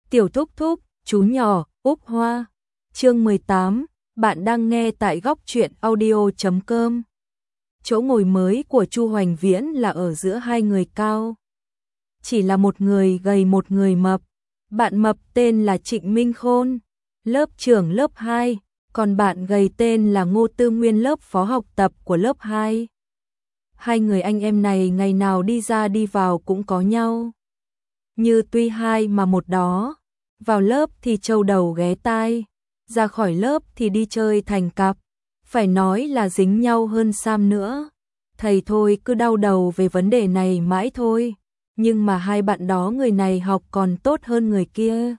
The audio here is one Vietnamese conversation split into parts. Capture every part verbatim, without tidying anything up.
Tiểu thúc thúc, chú nhỏ, Úc Hoa. Chương mười tám, bạn đang nghe tại góc truyện audio chấm com. Chỗ ngồi mới của Chu Hoành Viễn là ở giữa hai người cao. Chỉ là một người gầy một người mập. Bạn mập tên là Trịnh Minh Khôn, lớp trưởng lớp hai, còn bạn gầy tên là Ngô Tư Nguyên, lớp phó học tập của lớp hai. Hai người anh em này ngày nào đi ra đi vào cũng có nhau. Như tuy hai mà một đó, vào lớp thì trâu đầu ghé tai, ra khỏi lớp thì đi chơi thành cặp, phải nói là dính nhau hơn Sam nữa. Thầy thôi cứ đau đầu về vấn đề này mãi thôi, nhưng mà hai bạn đó người này học còn tốt hơn người kia.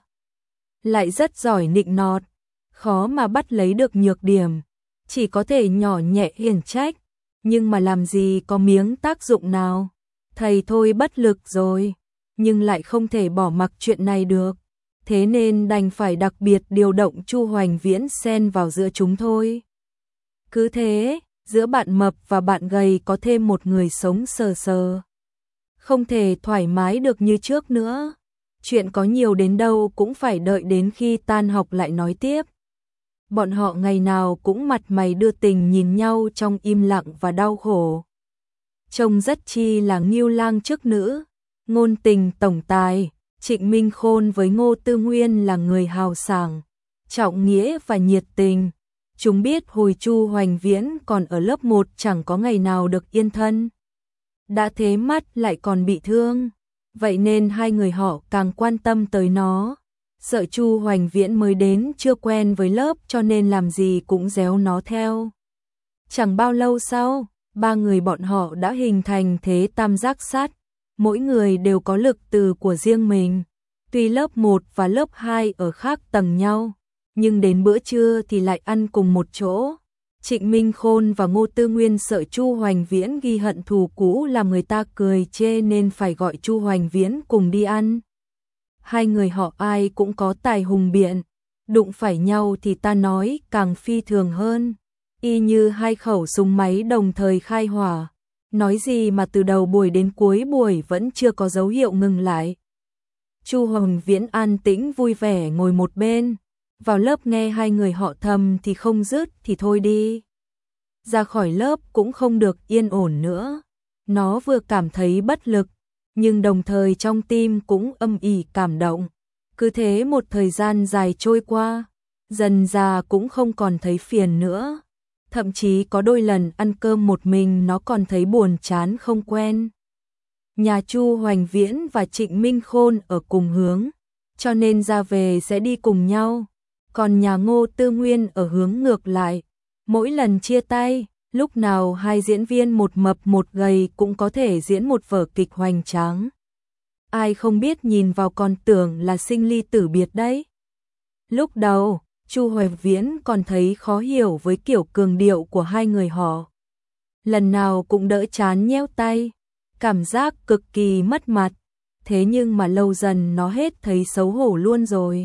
Lại rất giỏi nịnh nọt, khó mà bắt lấy được nhược điểm, chỉ có thể nhỏ nhẹ hiển trách, nhưng mà làm gì có miếng tác dụng nào. Thầy thôi bất lực rồi, nhưng lại không thể bỏ mặc chuyện này được, thế nên đành phải đặc biệt điều động Chu Hoành Viễn xen vào giữa chúng thôi. Cứ thế, giữa bạn mập và bạn gầy có thêm một người sống sờ sờ. Không thể thoải mái được như trước nữa. Chuyện có nhiều đến đâu cũng phải đợi đến khi tan học lại nói tiếp. Bọn họ ngày nào cũng mặt mày đưa tình nhìn nhau trong im lặng và đau khổ. Trông rất chi là nghiêu lang chức nữ, ngôn tình tổng tài. Trịnh Minh Khôn với Ngô Tư Nguyên là người hào sảng, trọng nghĩa và nhiệt tình. Chúng biết hồi Chu Hoành Viễn còn ở lớp một chẳng có ngày nào được yên thân. Đã thế mắt lại còn bị thương, vậy nên hai người họ càng quan tâm tới nó. Sợ Chu Hoành Viễn mới đến chưa quen với lớp cho nên làm gì cũng réo nó theo. Chẳng bao lâu sau, ba người bọn họ đã hình thành thế tam giác sắt. Mỗi người đều có lực từ của riêng mình. Tuy lớp một và lớp hai ở khác tầng nhau, nhưng đến bữa trưa thì lại ăn cùng một chỗ. Trịnh Minh Khôn và Ngô Tư Nguyên sợ Chu Hoành Viễn ghi hận thù cũ làm người ta cười chê nên phải gọi Chu Hoành Viễn cùng đi ăn. Hai người họ ai cũng có tài hùng biện, đụng phải nhau thì ta nói càng phi thường hơn. Y như hai khẩu súng máy đồng thời khai hỏa. Nói gì mà từ đầu buổi đến cuối buổi vẫn chưa có dấu hiệu ngừng lại. Chu Hoành Viễn an tĩnh vui vẻ ngồi một bên, vào lớp nghe hai người họ thầm thì không dứt thì thôi đi. Ra khỏi lớp cũng không được yên ổn nữa. Nó vừa cảm thấy bất lực, nhưng đồng thời trong tim cũng âm ỉ cảm động. Cứ thế một thời gian dài trôi qua, dần già cũng không còn thấy phiền nữa. Thậm chí có đôi lần ăn cơm một mình nó còn thấy buồn chán không quen. Nhà Chu Hoành Viễn và Trịnh Minh Khôn ở cùng hướng, cho nên ra về sẽ đi cùng nhau. Còn nhà Ngô Tư Nguyên ở hướng ngược lại. Mỗi lần chia tay, lúc nào hai diễn viên một mập một gầy cũng có thể diễn một vở kịch hoành tráng. Ai không biết nhìn vào còn tưởng là sinh ly tử biệt đấy. Lúc đầu, Chu Hoành Viễn còn thấy khó hiểu với kiểu cường điệu của hai người họ. Lần nào cũng đỡ chán nheo tay, cảm giác cực kỳ mất mặt. Thế nhưng mà lâu dần nó hết thấy xấu hổ luôn rồi.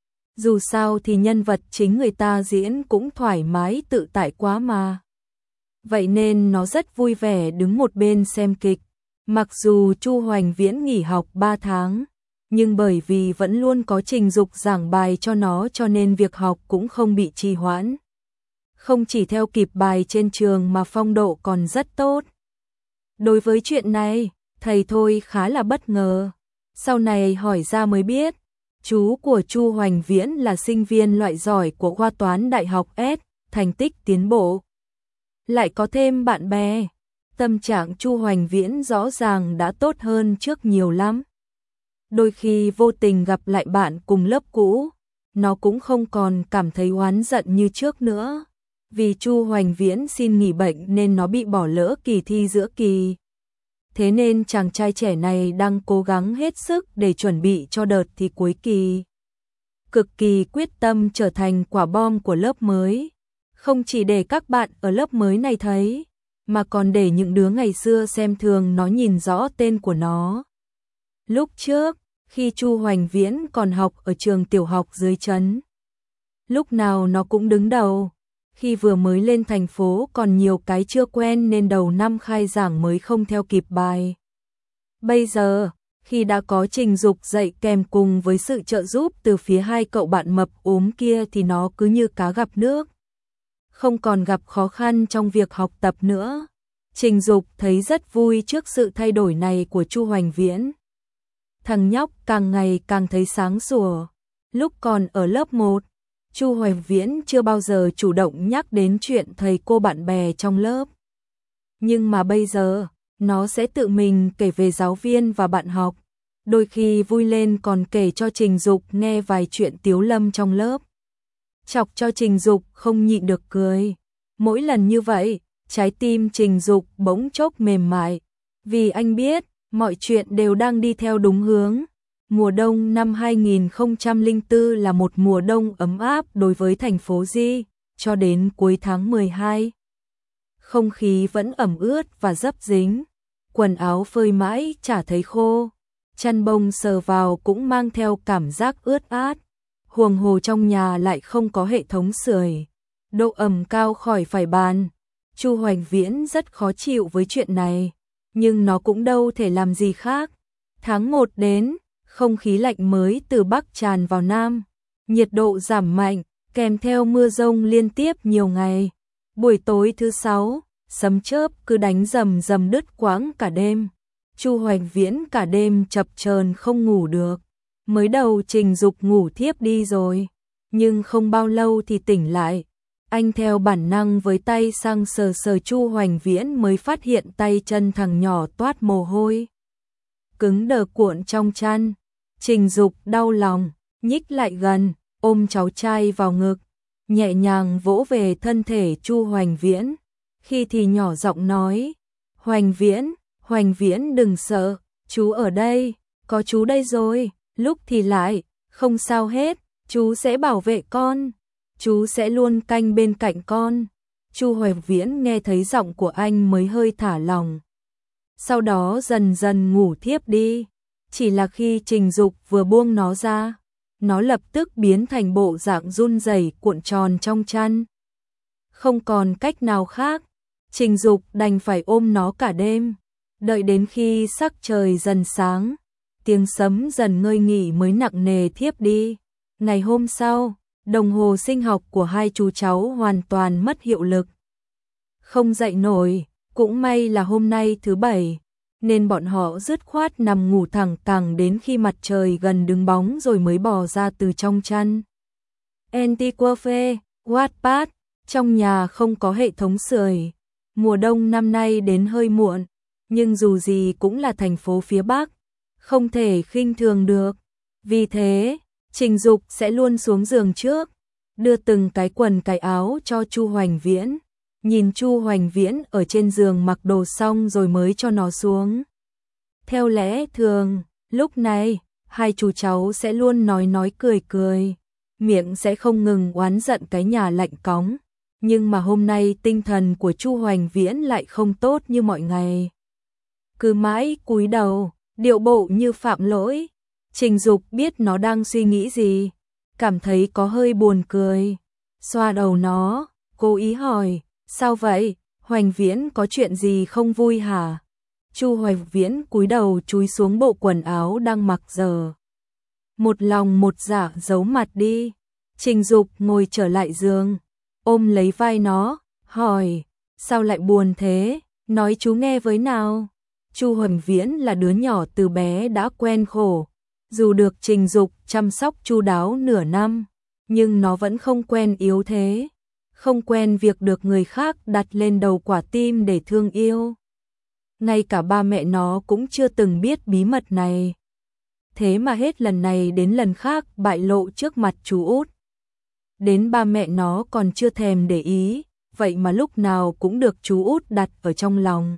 Dù sao thì nhân vật chính người ta diễn cũng thoải mái tự tại quá mà. Vậy nên nó rất vui vẻ đứng một bên xem kịch. Mặc dù Chu Hoành Viễn nghỉ học ba tháng, nhưng bởi vì vẫn luôn có Trình Dục giảng bài cho nó cho nên việc học cũng không bị trì hoãn. Không chỉ theo kịp bài trên trường mà phong độ còn rất tốt. Đối với chuyện này, thầy thôi khá là bất ngờ. Sau này hỏi ra mới biết, chú của Chu Hoành Viễn là sinh viên loại giỏi của khoa toán Đại học S, thành tích tiến bộ. Lại có thêm bạn bè, tâm trạng Chu Hoành Viễn rõ ràng đã tốt hơn trước nhiều lắm. Đôi khi vô tình gặp lại bạn cùng lớp cũ, nó cũng không còn cảm thấy oán giận như trước nữa. Vì Chu Hoành Viễn xin nghỉ bệnh nên nó bị bỏ lỡ kỳ thi giữa kỳ. Thế nên chàng trai trẻ này đang cố gắng hết sức để chuẩn bị cho đợt thi cuối kỳ. Cực kỳ quyết tâm trở thành quả bom của lớp mới. Không chỉ để các bạn ở lớp mới này thấy, mà còn để những đứa ngày xưa xem thường nó nhìn rõ tên của nó. Lúc trước, khi Chu Hoành Viễn còn học ở trường tiểu học dưới trấn, lúc nào nó cũng đứng đầu. Khi vừa mới lên thành phố còn nhiều cái chưa quen nên đầu năm khai giảng mới không theo kịp bài. Bây giờ, Khi đã có Trình Dục dạy kèm cùng với sự trợ giúp từ phía hai cậu bạn mập ốm kia thì nó cứ như cá gặp nước. Không còn gặp khó khăn trong việc học tập nữa. Trình Dục thấy rất vui trước sự thay đổi này của Chu Hoành Viễn. Thằng nhóc càng ngày càng thấy sáng sủa. Lúc còn ở lớp một, Chu Hoành Viễn chưa bao giờ chủ động nhắc đến chuyện thầy cô bạn bè trong lớp. Nhưng mà bây giờ, nó sẽ tự mình kể về giáo viên và bạn học. Đôi khi vui lên còn kể cho Trình Dục nghe vài chuyện tiếu lâm trong lớp. Chọc cho Trình Dục không nhịn được cười. Mỗi lần như vậy, trái tim Trình Dục bỗng chốc mềm mại. Vì anh biết, mọi chuyện đều đang đi theo đúng hướng. Mùa đông năm hai nghìn không trăm lẻ bốn là một mùa đông ấm áp đối với thành phố Di, cho đến cuối tháng mười hai. Không khí vẫn ẩm ướt và dấp dính. Quần áo phơi mãi chả thấy khô. Chăn bông sờ vào cũng mang theo cảm giác ướt át. Huồng hồ trong nhà lại không có hệ thống sưởi. Độ ẩm cao khỏi phải bàn. Chu Hoành Viễn rất khó chịu với chuyện này. Nhưng nó cũng đâu thể làm gì khác. Tháng một đến, không khí lạnh mới từ Bắc tràn vào Nam. Nhiệt độ giảm mạnh, kèm theo mưa rông liên tiếp nhiều ngày. Buổi tối thứ sáu, sấm chớp cứ đánh rầm rầm đứt quãng cả đêm. Chu Hoành Viễn cả đêm chập chờn không ngủ được. Mới đầu Trình Dục ngủ thiếp đi rồi, nhưng không bao lâu thì tỉnh lại. Anh theo bản năng với tay sang sờ sờ Chu Hoành Viễn mới phát hiện tay chân thằng nhỏ toát mồ hôi. Cứng đờ cuộn trong chăn. Trình Dục đau lòng, nhích lại gần, ôm cháu trai vào ngực, nhẹ nhàng vỗ về thân thể Chu Hoành Viễn. Khi thì nhỏ giọng nói, Hoành Viễn, Hoành Viễn đừng sợ, chú ở đây, có chú đây rồi. Lúc thì lại, không sao hết, chú sẽ bảo vệ con, chú sẽ luôn canh bên cạnh con. Chu Hoành Viễn nghe thấy giọng của anh mới hơi thả lòng. Sau đó dần dần ngủ thiếp đi. Chỉ là khi Trình Dục vừa buông nó ra, nó lập tức biến thành bộ dạng run rẩy cuộn tròn trong chăn. Không còn cách nào khác, Trình Dục đành phải ôm nó cả đêm. Đợi đến khi sắc trời dần sáng, tiếng sấm dần ngơi nghỉ mới nặng nề thiếp đi. Ngày hôm sau, đồng hồ sinh học của hai chú cháu hoàn toàn mất hiệu lực. Không dậy nổi, cũng may là hôm nay thứ bảy, nên bọn họ dứt khoát nằm ngủ thẳng cẳng đến khi mặt trời gần đứng bóng rồi mới bò ra từ trong chăn. Antiquafe, Wattpad, trong nhà không có hệ thống sưởi. Mùa đông năm nay đến hơi muộn, nhưng dù gì cũng là thành phố phía Bắc, không thể khinh thường được. Vì thế, Trình Dục sẽ luôn xuống giường trước, đưa từng cái quần cái áo cho Chu Hoành Viễn. Nhìn Chu Hoành Viễn ở trên giường mặc đồ xong rồi mới cho nó xuống. Theo lẽ thường, lúc này, hai chú cháu sẽ luôn nói nói cười cười, miệng sẽ không ngừng oán giận cái nhà lạnh cóng. Nhưng mà hôm nay tinh thần của Chu Hoành Viễn lại không tốt như mọi ngày. Cứ mãi cúi đầu, điệu bộ như phạm lỗi. Trình Dục biết nó đang suy nghĩ gì, cảm thấy có hơi buồn cười. Xoa đầu nó, cố ý hỏi, sao vậy, Hoành Viễn có chuyện gì không vui hả? Chu Hoành Viễn cúi đầu chúi xuống bộ quần áo đang mặc giờ. Một lòng một dạ giấu mặt đi. Trình Dục ngồi trở lại giường, ôm lấy vai nó, hỏi, sao lại buồn thế, nói chú nghe với nào. Chu Hoành Viễn là đứa nhỏ từ bé đã quen khổ, dù được Trình Dục chăm sóc chu đáo nửa năm, nhưng nó vẫn không quen yếu thế, không quen việc được người khác đặt lên đầu quả tim để thương yêu. Ngay cả ba mẹ nó cũng chưa từng biết bí mật này. Thế mà hết lần này đến lần khác bại lộ trước mặt chú út. Đến ba mẹ nó còn chưa thèm để ý, vậy mà lúc nào cũng được chú út đặt ở trong lòng.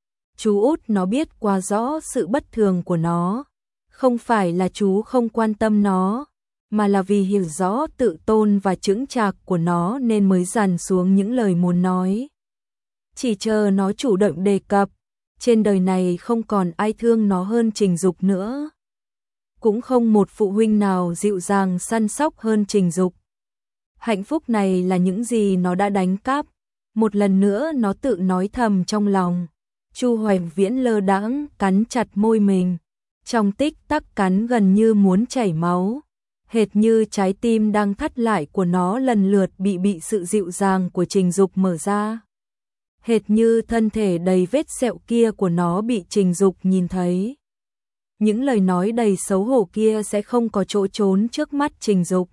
Chú út nó biết quá rõ sự bất thường của nó, không phải là chú không quan tâm nó, mà là vì hiểu rõ tự tôn và chững chạc của nó nên mới dằn xuống những lời muốn nói. Chỉ chờ nó chủ động đề cập, trên đời này không còn ai thương nó hơn Trình Dục nữa. Cũng không một phụ huynh nào dịu dàng săn sóc hơn Trình Dục. Hạnh phúc này là những gì nó đã đánh cắp. Một lần nữa nó tự nói thầm trong lòng. Chu Hoành Viễn lơ đãng cắn chặt môi mình. Trong tích tắc cắn gần như muốn chảy máu, hệt như trái tim đang thắt lại của nó lần lượt bị bị sự dịu dàng của Trình Dục mở ra. Hệt như thân thể đầy vết sẹo kia của nó bị Trình Dục nhìn thấy. Những lời nói đầy xấu hổ kia sẽ không có chỗ trốn trước mắt Trình Dục.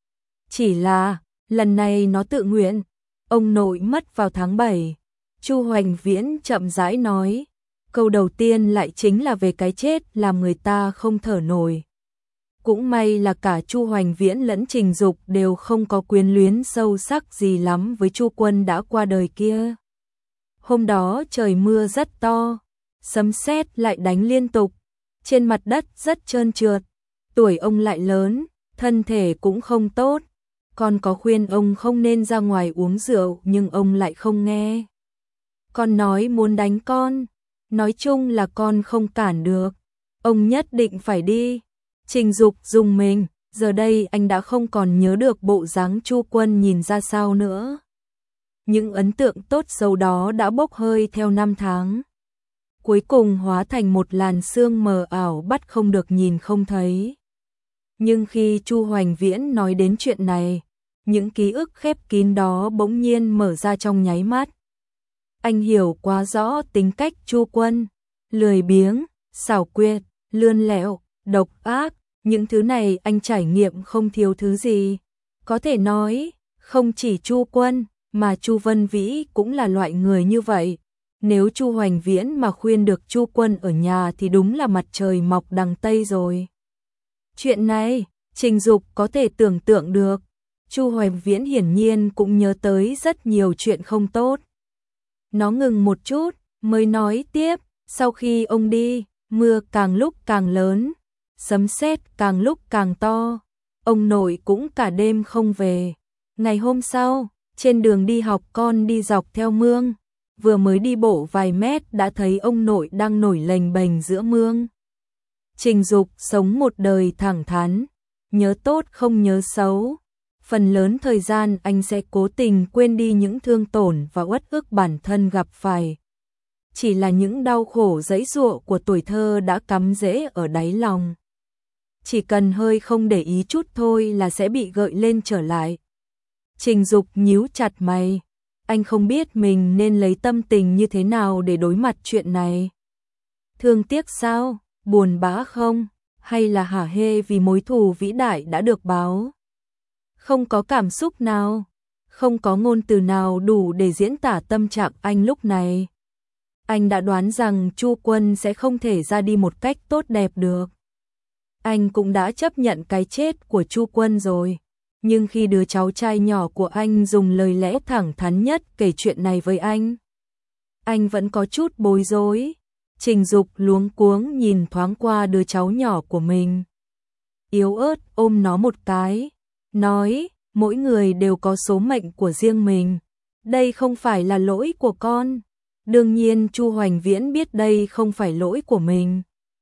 Chỉ là, lần này nó tự nguyện. Ông nội mất vào tháng bảy. Chu Hoành Viễn chậm rãi nói. Câu đầu tiên lại chính là về cái chết làm người ta không thở nổi. Cũng may là cả Chu Hoành Viễn lẫn Trình Dục đều không có quyến luyến sâu sắc gì lắm với Chu Quân đã qua đời kia. Hôm đó trời mưa rất to, sấm sét lại đánh liên tục, trên mặt đất rất trơn trượt. Tuổi ông lại lớn, thân thể cũng không tốt. Con có khuyên ông không nên ra ngoài uống rượu nhưng ông lại không nghe. Con nói muốn đánh con, nói chung là con không cản được. Ông nhất định phải đi. Trình Dục dùng mình, giờ đây anh đã không còn nhớ được bộ dáng Chu Quân nhìn ra sao nữa. Những ấn tượng tốt xấu đó đã bốc hơi theo năm tháng. Cuối cùng hóa thành một làn sương mờ ảo bắt không được nhìn không thấy. Nhưng khi Chu Hoành Viễn nói đến chuyện này, những ký ức khép kín đó bỗng nhiên mở ra trong nháy mắt. Anh hiểu quá rõ tính cách Chu Quân, lười biếng, xảo quyệt, lươn lẹo, độc ác, những thứ này anh trải nghiệm không thiếu thứ gì. Có thể nói, không chỉ Chu Quân, mà Chu Vân Vĩ cũng là loại người như vậy. Nếu Chu Hoành Viễn mà khuyên được Chu Quân ở nhà thì đúng là mặt trời mọc đằng Tây rồi. Chuyện này, Trình Dục có thể tưởng tượng được. Chu Hoành Viễn hiển nhiên cũng nhớ tới rất nhiều chuyện không tốt. Nó ngừng một chút, mới nói tiếp, sau khi ông đi, mưa càng lúc càng lớn, sấm sét càng lúc càng to, ông nội cũng cả đêm không về. Ngày hôm sau, trên đường đi học con đi dọc theo mương, vừa mới đi bộ vài mét đã thấy ông nội đang nổi lềnh bềnh giữa mương. Trình Dục sống một đời thẳng thắn, nhớ tốt không nhớ xấu. Phần lớn thời gian anh sẽ cố tình quên đi những thương tổn và uất ức bản thân gặp phải. Chỉ là những đau khổ giãy giụa của tuổi thơ đã cắm rễ ở đáy lòng. Chỉ cần hơi không để ý chút thôi là sẽ bị gợi lên trở lại. Trình Dục nhíu chặt mày. Anh không biết mình nên lấy tâm tình như thế nào để đối mặt chuyện này. Thương tiếc sao? Buồn bã không? Hay là hả hê vì mối thù vĩ đại đã được báo? Không có cảm xúc nào, không có ngôn từ nào đủ để diễn tả tâm trạng anh lúc này. Anh đã đoán rằng Chu Quân sẽ không thể ra đi một cách tốt đẹp được. Anh cũng đã chấp nhận cái chết của Chu Quân rồi. Nhưng khi đứa cháu trai nhỏ của anh dùng lời lẽ thẳng thắn nhất kể chuyện này với anh, anh vẫn có chút bối rối. Trình Dục luống cuống nhìn thoáng qua đứa cháu nhỏ của mình. Yếu ớt ôm nó một cái, nói, mỗi người đều có số mệnh của riêng mình. Đây không phải là lỗi của con. Đương nhiên Chu Hoành Viễn biết đây không phải lỗi của mình.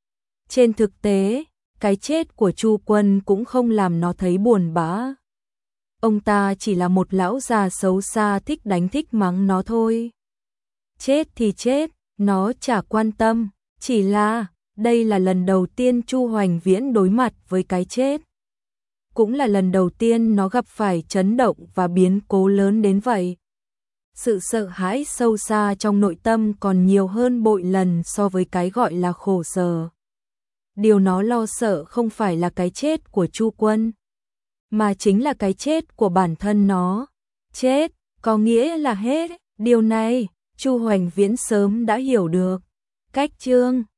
Trên thực tế, cái chết của Chu Quân cũng không làm nó thấy buồn bã. Ông ta chỉ là một lão già xấu xa thích đánh thích mắng nó thôi. Chết thì chết, nó chả quan tâm. Chỉ là, đây là lần đầu tiên Chu Hoành Viễn đối mặt với cái chết. Cũng là lần đầu tiên nó gặp phải chấn động và biến cố lớn đến vậy. Sự sợ hãi sâu xa trong nội tâm còn nhiều hơn bội lần so với cái gọi là khổ sở. Điều nó lo sợ không phải là cái chết của Chu Quân, mà chính là cái chết của bản thân nó. Chết, có nghĩa là hết. Điều này, Chu Hoành Viễn sớm đã hiểu được. Cách chương